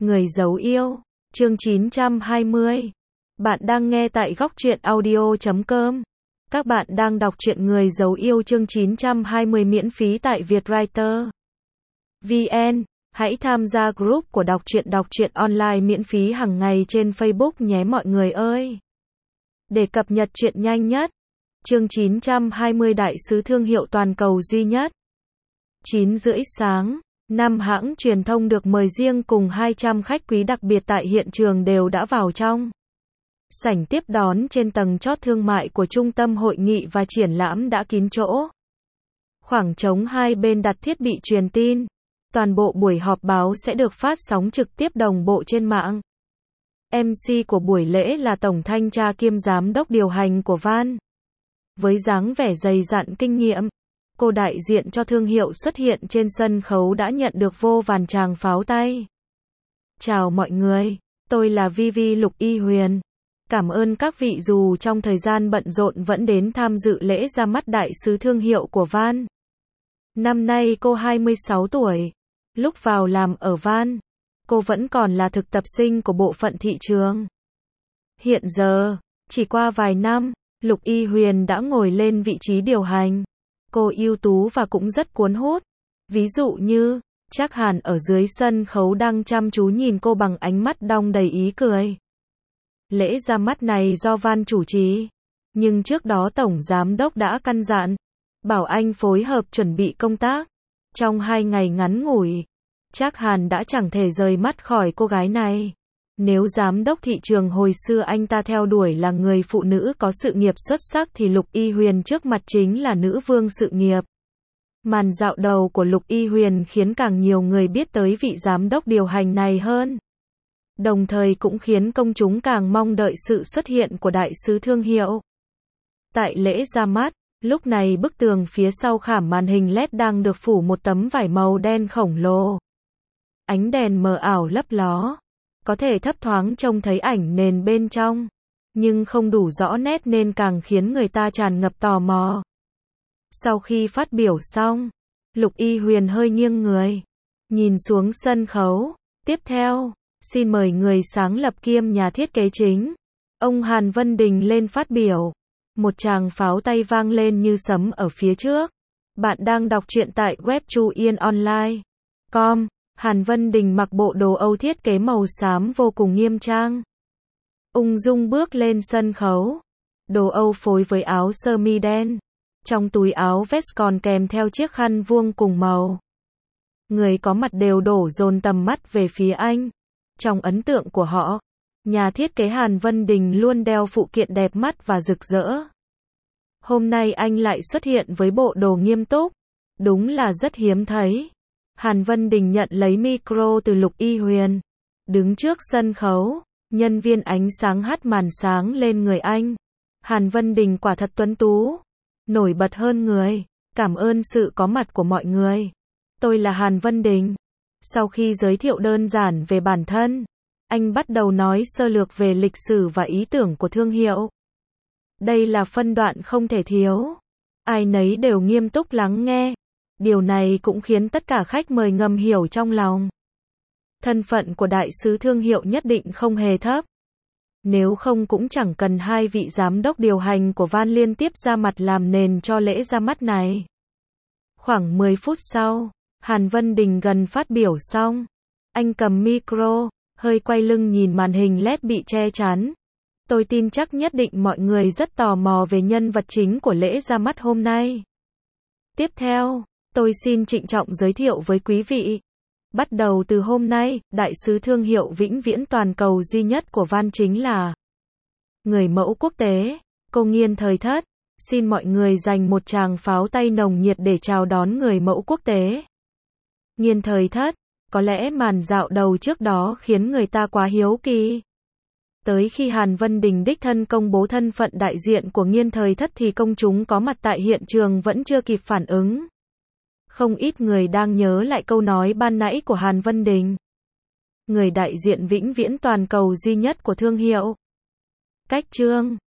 Người giấu yêu, chương 920. Bạn đang nghe tại góc truyện audio.com. Các bạn đang đọc truyện Người giấu yêu chương 920 miễn phí tại Vietwriter VN. Hãy tham gia group của đọc truyện online miễn phí hàng ngày trên Facebook nhé mọi người ơi. Để cập nhật truyện nhanh nhất. Chương 920 đại sứ thương hiệu toàn cầu duy nhất. 9:30 sáng. 5 hãng truyền thông được mời riêng cùng 200 khách quý đặc biệt tại hiện trường đều đã vào trong sảnh tiếp đón trên tầng chót thương mại của trung tâm hội nghị và triển lãm đã kín chỗ. Khoảng trống hai bên đặt thiết bị truyền tin. Toàn bộ buổi họp báo sẽ được phát sóng trực tiếp đồng bộ trên mạng. MC của buổi lễ là Tổng Thanh tra kiêm Giám đốc điều hành của Van. Với dáng vẻ dày dặn kinh nghiệm, cô đại diện cho thương hiệu xuất hiện trên sân khấu đã nhận được vô vàn tràng pháo tay. Chào mọi người, tôi là Vivi Lục Y Huyền. Cảm ơn các vị dù trong thời gian bận rộn vẫn đến tham dự lễ ra mắt đại sứ thương hiệu của Van. Năm nay cô 26 tuổi. Lúc vào làm ở Van, cô vẫn còn là thực tập sinh của bộ phận thị trường. Hiện giờ, chỉ qua vài năm, Lục Y Huyền đã ngồi lên vị trí điều hành. Cô ưu tú và cũng rất cuốn hút. Ví dụ như, Trác Hàn ở dưới sân khấu đang chăm chú nhìn cô bằng ánh mắt đong đầy ý cười. Lễ ra mắt này do Van chủ trì, nhưng trước đó Tổng Giám đốc đã căn dặn, bảo anh phối hợp chuẩn bị công tác. Trong 2 ngày ngắn ngủi, Trác Hàn đã chẳng thể rời mắt khỏi cô gái này. Nếu giám đốc thị trường hồi xưa anh ta theo đuổi là người phụ nữ có sự nghiệp xuất sắc thì Lục Y Huyền trước mặt chính là nữ vương sự nghiệp. Màn dạo đầu của Lục Y Huyền khiến càng nhiều người biết tới vị giám đốc điều hành này hơn. Đồng thời cũng khiến công chúng càng mong đợi sự xuất hiện của đại sứ thương hiệu. Tại lễ ra mắt, lúc này bức tường phía sau khảm màn hình LED đang được phủ một tấm vải màu đen khổng lồ. Ánh đèn mờ ảo lấp ló. Có thể thấp thoáng trông thấy ảnh nền bên trong, nhưng không đủ rõ nét nên càng khiến người ta tràn ngập tò mò. Sau khi phát biểu xong, Lục Y Huyền hơi nghiêng người, nhìn xuống sân khấu. Tiếp theo, xin mời người sáng lập kiêm nhà thiết kế chính, ông Hàn Vân Đình lên phát biểu. Một tràng pháo tay vang lên như sấm ở phía trước. Bạn đang đọc truyện tại web chuyenonline.com. Hàn Vân Đình mặc bộ đồ Âu thiết kế màu xám vô cùng nghiêm trang. Ung dung bước lên sân khấu. Đồ Âu phối với áo sơ mi đen. Trong túi áo vest còn kèm theo chiếc khăn vuông cùng màu. Người có mặt đều đổ dồn tầm mắt về phía anh. Trong ấn tượng của họ, nhà thiết kế Hàn Vân Đình luôn đeo phụ kiện đẹp mắt và rực rỡ. Hôm nay anh lại xuất hiện với bộ đồ nghiêm túc. Đúng là rất hiếm thấy. Hàn Vân Đình nhận lấy micro từ Lục Y Huyền. Đứng trước sân khấu, nhân viên ánh sáng hắt màn sáng lên người anh. Hàn Vân Đình quả thật tuấn tú, nổi bật hơn người. Cảm ơn sự có mặt của mọi người. Tôi là Hàn Vân Đình. Sau khi giới thiệu đơn giản về bản thân, anh bắt đầu nói sơ lược về lịch sử và ý tưởng của thương hiệu. Đây là phân đoạn không thể thiếu. Ai nấy đều nghiêm túc lắng nghe. Điều này cũng khiến tất cả khách mời ngầm hiểu trong lòng. Thân phận của đại sứ thương hiệu nhất định không hề thấp. Nếu không cũng chẳng cần hai vị giám đốc điều hành của Van liên tiếp ra mặt làm nền cho lễ ra mắt này. Khoảng 10 phút sau, Hàn Vân Đình gần phát biểu xong. Anh cầm micro, hơi quay lưng nhìn màn hình LED bị che chắn. Tôi tin chắc nhất định mọi người rất tò mò về nhân vật chính của lễ ra mắt hôm nay. Tiếp theo, tôi xin trịnh trọng giới thiệu với quý vị. Bắt đầu từ hôm nay, đại sứ thương hiệu vĩnh viễn toàn cầu duy nhất của Van chính là người mẫu quốc tế, cô Nghiên Thời Thất. Xin mọi người dành một tràng pháo tay nồng nhiệt để chào đón người mẫu quốc tế. Nghiên Thời Thất, có lẽ màn dạo đầu trước đó khiến người ta quá hiếu kỳ. Tới khi Hàn Vân Đình đích thân công bố thân phận đại diện của Nghiên Thời Thất thì công chúng có mặt tại hiện trường vẫn chưa kịp phản ứng. Không ít người đang nhớ lại câu nói ban nãy của Hàn Vân Đình. Người đại diện vĩnh viễn toàn cầu duy nhất của thương hiệu. Cách chương